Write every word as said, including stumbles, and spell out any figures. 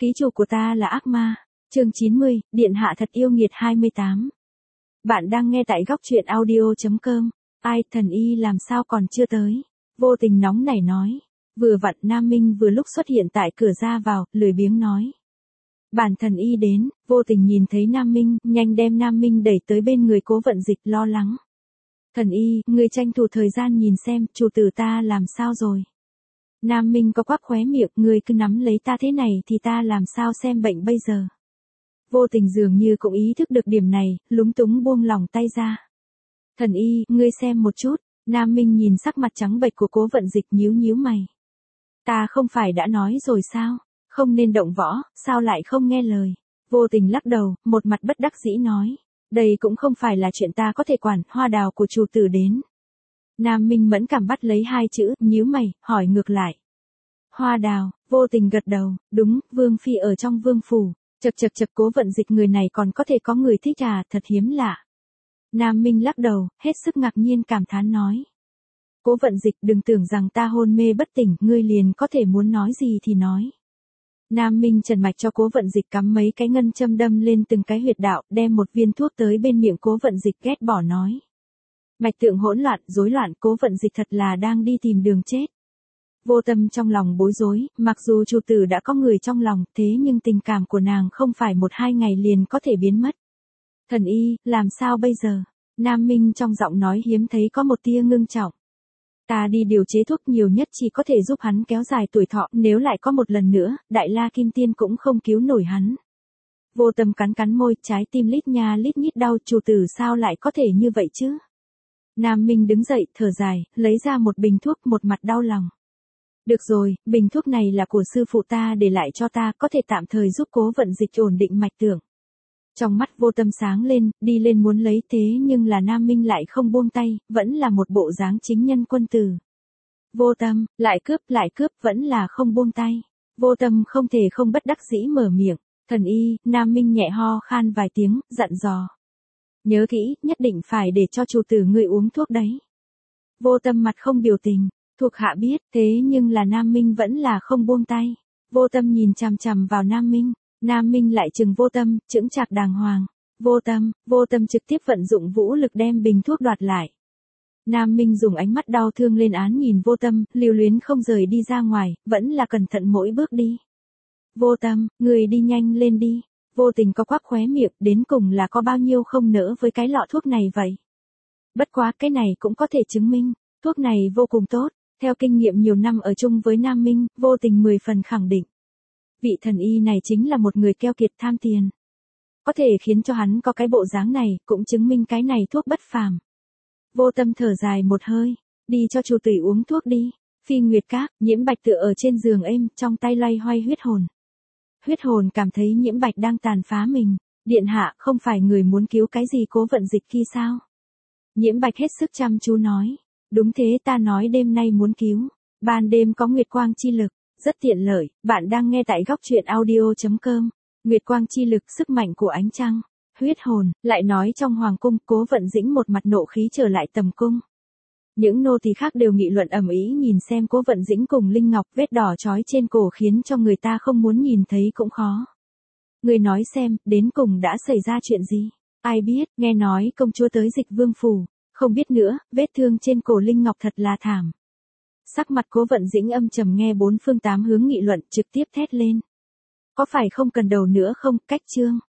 Ký chủ của ta là ác ma. Chương chín mươi, Điện hạ thật yêu nghiệt hai mươi tám. Bạn đang nghe tại góc truyện audio chấm com. Ai, thần y làm sao còn chưa tới? Vô Tình nóng nảy nói. Vừa vặn Nam Minh vừa lúc xuất hiện tại cửa ra vào, lười biếng nói. Bản thần y đến. Vô Tình nhìn thấy Nam Minh, nhanh đem Nam Minh đẩy tới bên người Cố Vận Dịch, lo lắng. Thần y, người tranh thủ thời gian nhìn xem, chủ tử ta làm sao rồi? Nam Minh có quắp khóe miệng, người cứ nắm lấy ta thế này thì ta làm sao xem bệnh bây giờ? Vô Tình dường như cũng ý thức được điểm này, lúng túng buông lòng tay ra. Thần y, ngươi xem một chút. Nam Minh nhìn sắc mặt trắng bệch của Cố Vận Dịch, nhíu nhíu mày. Ta không phải đã nói rồi sao? Không nên động võ, sao lại không nghe lời? Vô Tình lắc đầu, một mặt bất đắc dĩ nói. Đây cũng không phải là chuyện ta có thể quản, hoa đào của chủ tử đến. Nam Minh mẫn cảm bắt lấy hai chữ, nhíu mày, hỏi ngược lại. Hoa đào. Vô Tình gật đầu, đúng, Vương Phi ở trong vương phủ. Chật chật chật, Cố Vận Dịch người này còn có thể có người thích à, thật hiếm lạ. Nam Minh lắc đầu, hết sức ngạc nhiên cảm thán nói. Cố Vận Dịch, đừng tưởng rằng ta hôn mê bất tỉnh, ngươi liền có thể muốn nói gì thì nói. Nam Minh trần mạch cho Cố Vận Dịch cắm mấy cái ngân châm đâm lên từng cái huyệt đạo, đem một viên thuốc tới bên miệng Cố Vận Dịch, ghét bỏ nói. Mạch tượng hỗn loạn, rối loạn, Cố Vận Dịch thật là đang đi tìm đường chết. Vô Tâm trong lòng bối rối, mặc dù chủ tử đã có người trong lòng, thế nhưng tình cảm của nàng không phải một hai ngày liền có thể biến mất. Thần y, làm sao bây giờ? Nam Minh trong giọng nói hiếm thấy có một tia ngưng trọng. Ta đi điều chế thuốc, nhiều nhất chỉ có thể giúp hắn kéo dài tuổi thọ, nếu lại có một lần nữa, Đại La Kim Tiên cũng không cứu nổi hắn. Vô Tâm cắn cắn môi, trái tim lít nha lít nhít đau, chủ tử sao lại có thể như vậy chứ? Nam Minh đứng dậy, thở dài, lấy ra một bình thuốc, một mặt đau lòng. Được rồi, bình thuốc này là của sư phụ ta để lại cho ta, có thể tạm thời giúp Cố Vận Dịch ổn định mạch tượng. Trong mắt Vô Tâm sáng lên, đi lên muốn lấy, thế nhưng là Nam Minh lại không buông tay, vẫn là một bộ dáng chính nhân quân tử. Vô Tâm, lại cướp, lại cướp, vẫn là không buông tay. Vô Tâm không thể không bất đắc dĩ mở miệng. Thần y, Nam Minh nhẹ ho khan vài tiếng, dặn dò. Nhớ kỹ, nhất định phải để cho chủ tử ngươi uống thuốc đấy. Vô Tâm mặt không biểu tình. Thuộc hạ biết, thế nhưng là Nam Minh vẫn là không buông tay. Vô Tâm nhìn chằm chằm vào Nam Minh. Nam Minh lại trừng Vô Tâm, chững chạc đàng hoàng. Vô Tâm, Vô Tâm trực tiếp vận dụng vũ lực đem bình thuốc đoạt lại. Nam Minh dùng ánh mắt đau thương lên án nhìn Vô Tâm, lưu luyến không rời đi ra ngoài, vẫn là cẩn thận mỗi bước đi. Vô Tâm, người đi nhanh lên đi. Vô Tình có quắp khóe miệng, đến cùng là có bao nhiêu không nỡ với cái lọ thuốc này vậy. Bất quá cái này cũng có thể chứng minh, thuốc này vô cùng tốt. Theo kinh nghiệm nhiều năm ở chung với Nam Minh, Vô Tình mười phần khẳng định. Vị thần y này chính là một người keo kiệt tham tiền. Có thể khiến cho hắn có cái bộ dáng này, cũng chứng minh cái này thuốc bất phàm. Vô Tâm thở dài một hơi, đi cho chủ tử uống thuốc đi. Phi Nguyệt Các, Nhiễm Bạch tựa ở trên giường êm, trong tay loay hoay huyết hồn. Huyết hồn cảm thấy Nhiễm Bạch đang tàn phá mình. Điện hạ, không phải người muốn cứu cái gì Cố Vận Dịch kia sao? Nhiễm Bạch hết sức chăm chú nói. Đúng thế, ta nói đêm nay muốn cứu. Ban đêm có Nguyệt Quang chi lực, rất tiện lợi. Bạn đang nghe tại góc truyện audio chấm com. Nguyệt Quang chi lực, sức mạnh của ánh trăng. Huyết hồn, lại nói trong hoàng cung, Cố Vận Dĩnh một mặt nộ khí trở lại tầm cung. Những nô tỳ khác đều nghị luận ầm ĩ nhìn xem Cố Vận Dĩnh cùng Linh Ngọc, vết đỏ trói trên cổ khiến cho người ta không muốn nhìn thấy cũng khó. Người nói xem, đến cùng đã xảy ra chuyện gì? Ai biết, nghe nói công chúa tới Dịch Vương phủ. Không biết nữa, vết thương trên cổ Linh Ngọc thật là thảm. Sắc mặt Cố Vận Dĩnh âm trầm, nghe bốn phương tám hướng nghị luận, trực tiếp thét lên. Có phải không cần đầu nữa không, cách chương.